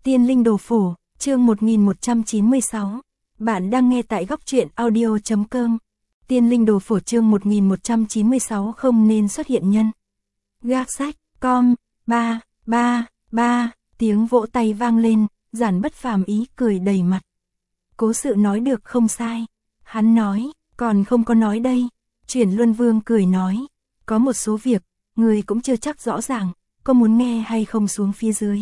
Tiên Linh Đồ Phổ, chương 1196. Bạn đang nghe tại góc truyện audio.com. Tiên Linh Đồ Phổ chương 1196 không nên xuất hiện nhân. Gác sách, com, 3, tiếng vỗ tay vang lên, Giản Bất Phàm ý cười đầy mặt. Cố Sự nói được không sai. Hắn nói, còn không có nói đây. Chuyển Luân Vương cười nói, có một số việc, người cũng chưa chắc rõ ràng, có muốn nghe hay không xuống phía dưới.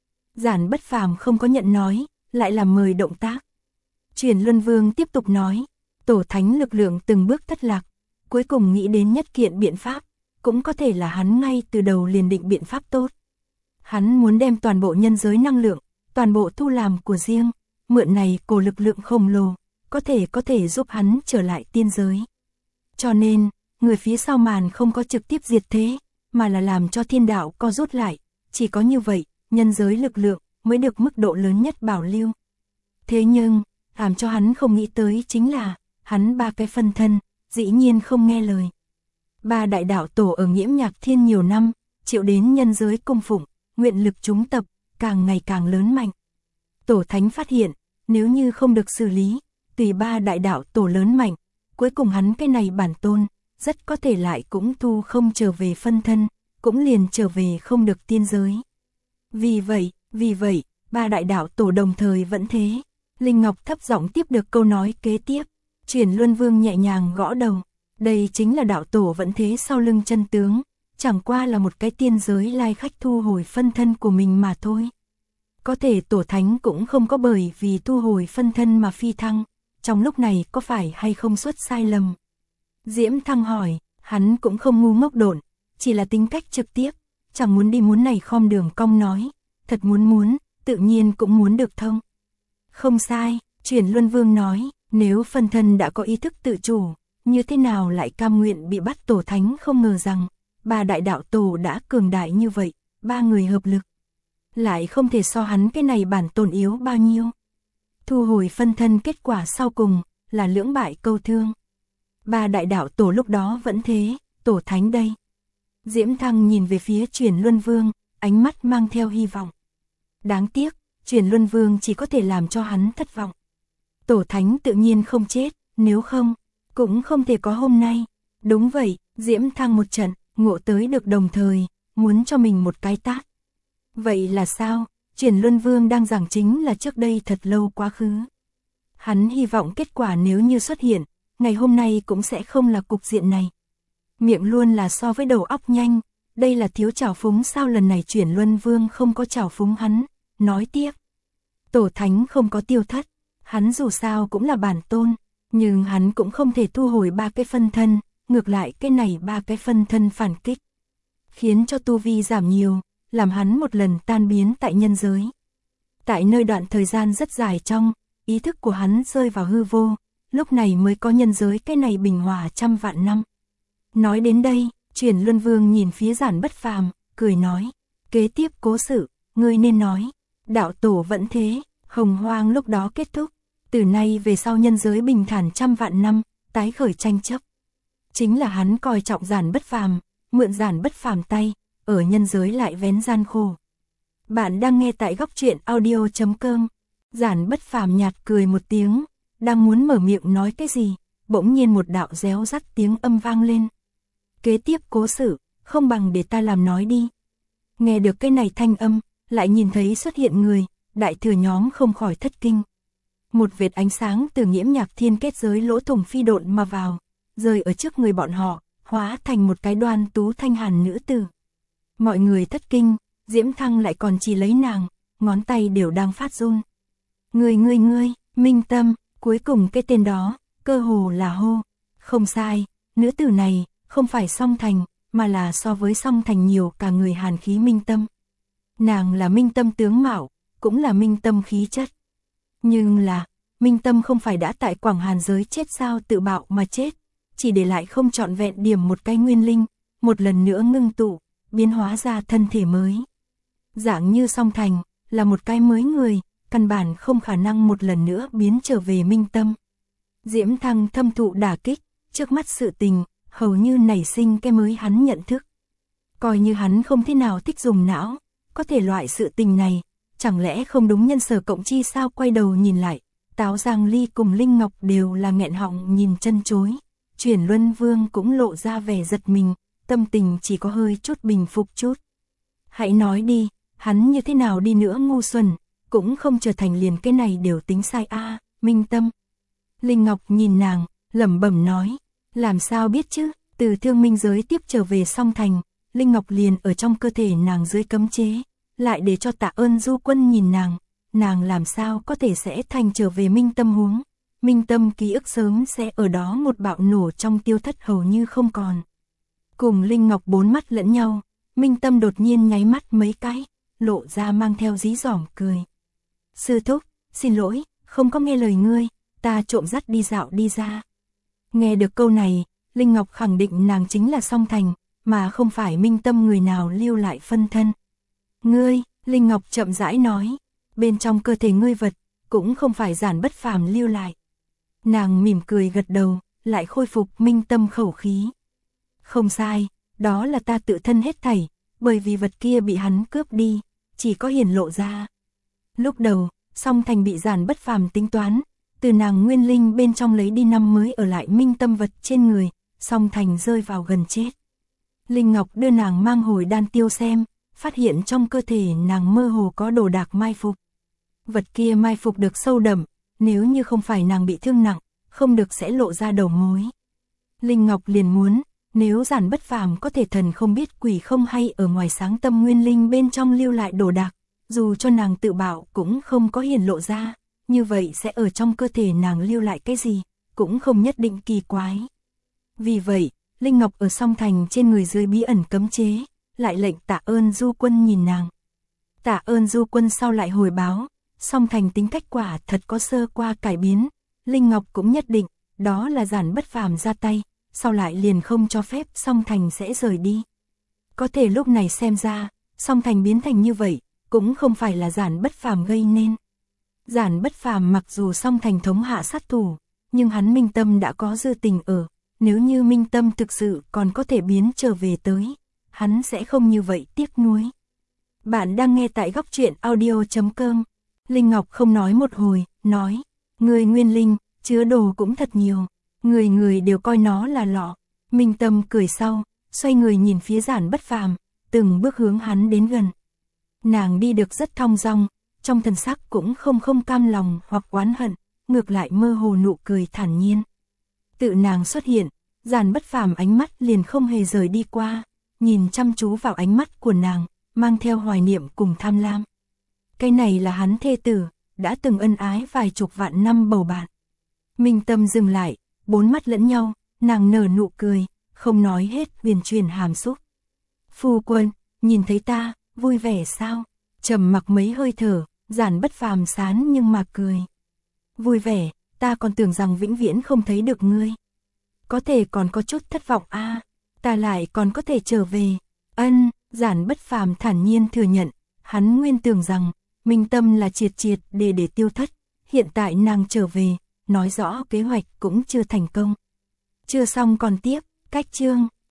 Giản Bất Phàm không có nhận nói, lại làm mời động tác. Chuyển Luân Vương tiếp tục nói, tổ thánh lực lượng từng bước thất lạc, cuối cùng nghĩ đến nhất kiện biện pháp, cũng có thể là hắn ngay từ đầu liền định biện pháp tốt. Hắn muốn đem toàn bộ nhân giới năng lượng, toàn bộ thu làm của riêng, mượn này cổ lực lượng khổng lồ, có thể giúp hắn trở lại tiên giới. Cho nên, người phía sau màn không có trực tiếp diệt thế, mà là làm cho thiên đạo co rút lại, chỉ có như vậy, nhân giới lực lượng mới được mức độ lớn nhất bảo lưu. Thế nhưng, làm cho hắn không nghĩ tới chính là, hắn ba cái phân thân, dĩ nhiên không nghe lời. Ba đại đạo tổ ở Nghiễm Nhạc Thiên nhiều năm, chịu đến nhân giới cung phụng, nguyện lực chúng tập, càng ngày càng lớn mạnh. Tổ thánh phát hiện, nếu như không được xử lý, tùy ba đại đạo tổ lớn mạnh, cuối cùng hắn cái này bản tôn, rất có thể lại cũng thu không trở về phân thân, cũng liền trở về không được tiên giới. Vì vậy, ba đại đạo tổ đồng thời vẫn thế. Linh Ngọc thấp giọng tiếp được câu nói kế tiếp. Chuyển Luân Vương nhẹ nhàng gõ đầu. Đây chính là đạo tổ vẫn thế sau lưng chân tướng. Chẳng qua là một cái tiên giới lai khách thu hồi phân thân của mình mà thôi. Có thể tổ thánh cũng không có bởi vì thu hồi phân thân mà phi thăng. Trong lúc này có phải hay không xuất sai lầm? Diễm Thăng hỏi, hắn cũng không ngu ngốc độn, chỉ là tính cách trực tiếp, chẳng muốn đi muốn này khom đường cong nói, thật muốn, tự nhiên cũng muốn được thông. Không sai, Chuyển Luân Vương nói, nếu phân thân đã có ý thức tự chủ, như thế nào lại cam nguyện bị bắt? Tổ thánh không ngờ rằng, ba đại đạo tổ đã cường đại như vậy, ba người hợp lực, lại không thể so hắn cái này bản tồn yếu bao nhiêu. Thu hồi phân thân kết quả sau cùng, là lưỡng bại câu thương. Ba đại đạo tổ lúc đó vẫn thế, tổ thánh đây. Diễm Thăng nhìn về phía Chuyển Luân Vương, ánh mắt mang theo hy vọng. Đáng tiếc, Chuyển Luân Vương chỉ có thể làm cho hắn thất vọng. Tổ thánh tự nhiên không chết, nếu không, cũng không thể có hôm nay. Đúng vậy, Diễm Thăng một trận, ngộ tới được đồng thời, muốn cho mình một cái tát. Vậy là sao? Chuyển Luân Vương đang giảng chính là trước đây thật lâu quá khứ. Hắn hy vọng kết quả nếu như xuất hiện, ngày hôm nay cũng sẽ không là cục diện này. Miệng luôn là so với đầu óc nhanh, đây là thiếu trào phúng sao? Lần này Chuyển Luân Vương không có trào phúng hắn, nói tiếp. Tổ thánh không có tiêu thất, hắn dù sao cũng là bản tôn, nhưng hắn cũng không thể thu hồi ba cái phân thân, ngược lại cái này ba cái phân thân phản kích, khiến cho tu vi giảm nhiều, làm hắn một lần tan biến tại nhân giới. Tại nơi đoạn thời gian rất dài trong, ý thức của hắn rơi vào hư vô, lúc này mới có nhân giới cái này bình hòa trăm vạn năm. Nói đến đây, Chuyển Luân Vương nhìn phía Giản Bất Phàm, cười nói, kế tiếp Cố Sự, ngươi nên nói, đạo tổ vẫn thế, hồng hoang lúc đó kết thúc, từ nay về sau nhân giới bình thản trăm vạn năm, tái khởi tranh chấp. Chính là hắn coi trọng Giản Bất Phàm, mượn Giản Bất Phàm tay, ở nhân giới lại vén gian khổ. Bạn đang nghe tại góc truyện audio.com. Giản Bất Phàm nhạt cười một tiếng, đang muốn mở miệng nói cái gì, bỗng nhiên một đạo réo rắt tiếng âm vang lên. Kế tiếp Cố Sự, không bằng để ta làm nói đi. Nghe được cái này thanh âm, lại nhìn thấy xuất hiện người, đại thừa nhóm không khỏi thất kinh. Một vệt ánh sáng từ Nghiễm Nhạc Thiên kết giới lỗ thủng phi độn mà vào, rơi ở trước người bọn họ, hóa thành một cái đoan tú thanh hàn nữ tử. Mọi người thất kinh, Diễm Thăng lại còn chỉ lấy nàng, ngón tay đều đang phát run. Ngươi, Minh Tâm, cuối cùng cái tên đó, cơ hồ là hô. Không sai, nữ tử này, không phải Song Thành, mà là so với Song Thành nhiều cả người hàn khí Minh Tâm. Nàng là Minh Tâm tướng mạo, cũng là Minh Tâm khí chất. Nhưng là, Minh Tâm không phải đã tại Quảng Hàn giới chết sao? Tự bạo mà chết, chỉ để lại không trọn vẹn điểm một cái nguyên linh, một lần nữa ngưng tụ, biến hóa ra thân thể mới. Dạng như Song Thành, là một cái mới người, căn bản không khả năng một lần nữa biến trở về Minh Tâm. Diễm Thăng thâm thụ đả kích, trước mắt sự tình, hầu như nảy sinh cái mới hắn nhận thức. Coi như hắn không thế nào thích dùng não, có thể loại sự tình này, chẳng lẽ không đúng nhân sở cộng chi sao? Quay đầu nhìn lại, Táo Giang Ly cùng Linh Ngọc đều là nghẹn họng nhìn chân chối, Chuyển Luân Vương cũng lộ ra vẻ giật mình, tâm tình chỉ có hơi chút bình phục chút. Hãy nói đi, hắn như thế nào đi nữa ngu xuẩn, cũng không trở thành liền cái này đều tính sai a. Minh Tâm. Linh Ngọc nhìn nàng, lẩm bẩm nói, làm sao biết chứ, từ Thương Minh giới tiếp trở về Song Thành, Linh Ngọc liền ở trong cơ thể nàng dưới cấm chế, lại để cho Tạ Ơn Du Quân nhìn nàng làm sao có thể sẽ thành trở về Minh Tâm huống. Minh Tâm ký ức sớm sẽ ở đó một bạo nổ trong tiêu thất hầu như không còn. Cùng Linh Ngọc bốn mắt lẫn nhau, Minh Tâm đột nhiên nháy mắt mấy cái, lộ ra mang theo dí dỏm cười. Sư thúc, xin lỗi, không có nghe lời ngươi, ta trộm dắt đi dạo đi ra. Nghe được câu này, Linh Ngọc khẳng định nàng chính là Song Thành, mà không phải Minh Tâm người nào lưu lại phân thân. Ngươi, Linh Ngọc chậm rãi nói, bên trong cơ thể ngươi vật, cũng không phải Giản Bất Phàm lưu lại. Nàng mỉm cười gật đầu, lại khôi phục Minh Tâm khẩu khí. Không sai, đó là ta tự thân hết thảy, bởi vì vật kia bị hắn cướp đi, chỉ có hiển lộ ra. Lúc đầu, Song Thành bị Giản Bất Phàm tính toán, từ nàng nguyên linh bên trong lấy đi năm mới ở lại Minh Tâm vật trên người, Song Thành rơi vào gần chết. Linh Ngọc đưa nàng mang hồi đan tiêu xem, phát hiện trong cơ thể nàng mơ hồ có đồ đạc mai phục. Vật kia mai phục được sâu đậm, nếu như không phải nàng bị thương nặng, không được sẽ lộ ra đầu mối. Linh Ngọc liền muốn, nếu Giản Bất Phàm có thể thần không biết quỷ không hay ở ngoài sáng tâm nguyên linh bên trong lưu lại đồ đạc, dù cho nàng tự bảo cũng không có hiển lộ ra, như vậy sẽ ở trong cơ thể nàng lưu lại cái gì, cũng không nhất định kỳ quái. Vì vậy, Linh Ngọc ở Song Thành trên người dưới bí ẩn cấm chế, lại lệnh Tạ Ơn Du Quân nhìn nàng. Tạ Ơn Du Quân sau lại hồi báo, Song Thành tính cách quả thật có sơ qua cải biến, Linh Ngọc cũng nhất định, đó là Giản Bất Phàm ra tay, sau lại liền không cho phép Song Thành sẽ rời đi. Có thể lúc này xem ra, Song Thành biến thành như vậy, cũng không phải là Giản Bất Phàm gây nên. Giản Bất Phàm mặc dù Song Thành thống hạ sát thủ, nhưng hắn Minh Tâm đã có dư tình ở, nếu như Minh Tâm thực sự còn có thể biến trở về tới, hắn sẽ không như vậy tiếc nuối. Bạn đang nghe tại Góc Truyện Audio.com. Linh Ngọc không nói một hồi, nói, người nguyên linh, chứa đồ cũng thật nhiều, người đều coi nó là lọ. Minh Tâm cười sau, xoay người nhìn phía Giản Bất Phàm, từng bước hướng hắn đến gần. Nàng đi được rất thong dong, trong thần sắc cũng không cam lòng hoặc oán hận, ngược lại mơ hồ nụ cười thản nhiên. Tự nàng xuất hiện, Giản Bất Phàm ánh mắt liền không hề rời đi qua, nhìn chăm chú vào ánh mắt của nàng, mang theo hoài niệm cùng tham lam. Cái này là hắn thê tử, đã từng ân ái vài chục vạn năm bầu bạn. Minh Tâm dừng lại, bốn mắt lẫn nhau, nàng nở nụ cười, không nói hết huyền truyền hàm xúc. Phu quân, nhìn thấy ta, vui vẻ sao? Trầm mặc mấy hơi thở, Giản Bất Phàm sán nhưng mà cười. Vui vẻ, ta còn tưởng rằng vĩnh viễn không thấy được ngươi. Có thể còn có chút thất vọng a, ta lại còn có thể trở về. Ân, Giản Bất Phàm thản nhiên thừa nhận, hắn nguyên tưởng rằng Minh Tâm là triệt để tiêu thất, hiện tại nàng trở về, nói rõ kế hoạch cũng chưa thành công. Chưa xong còn tiếp, cách chương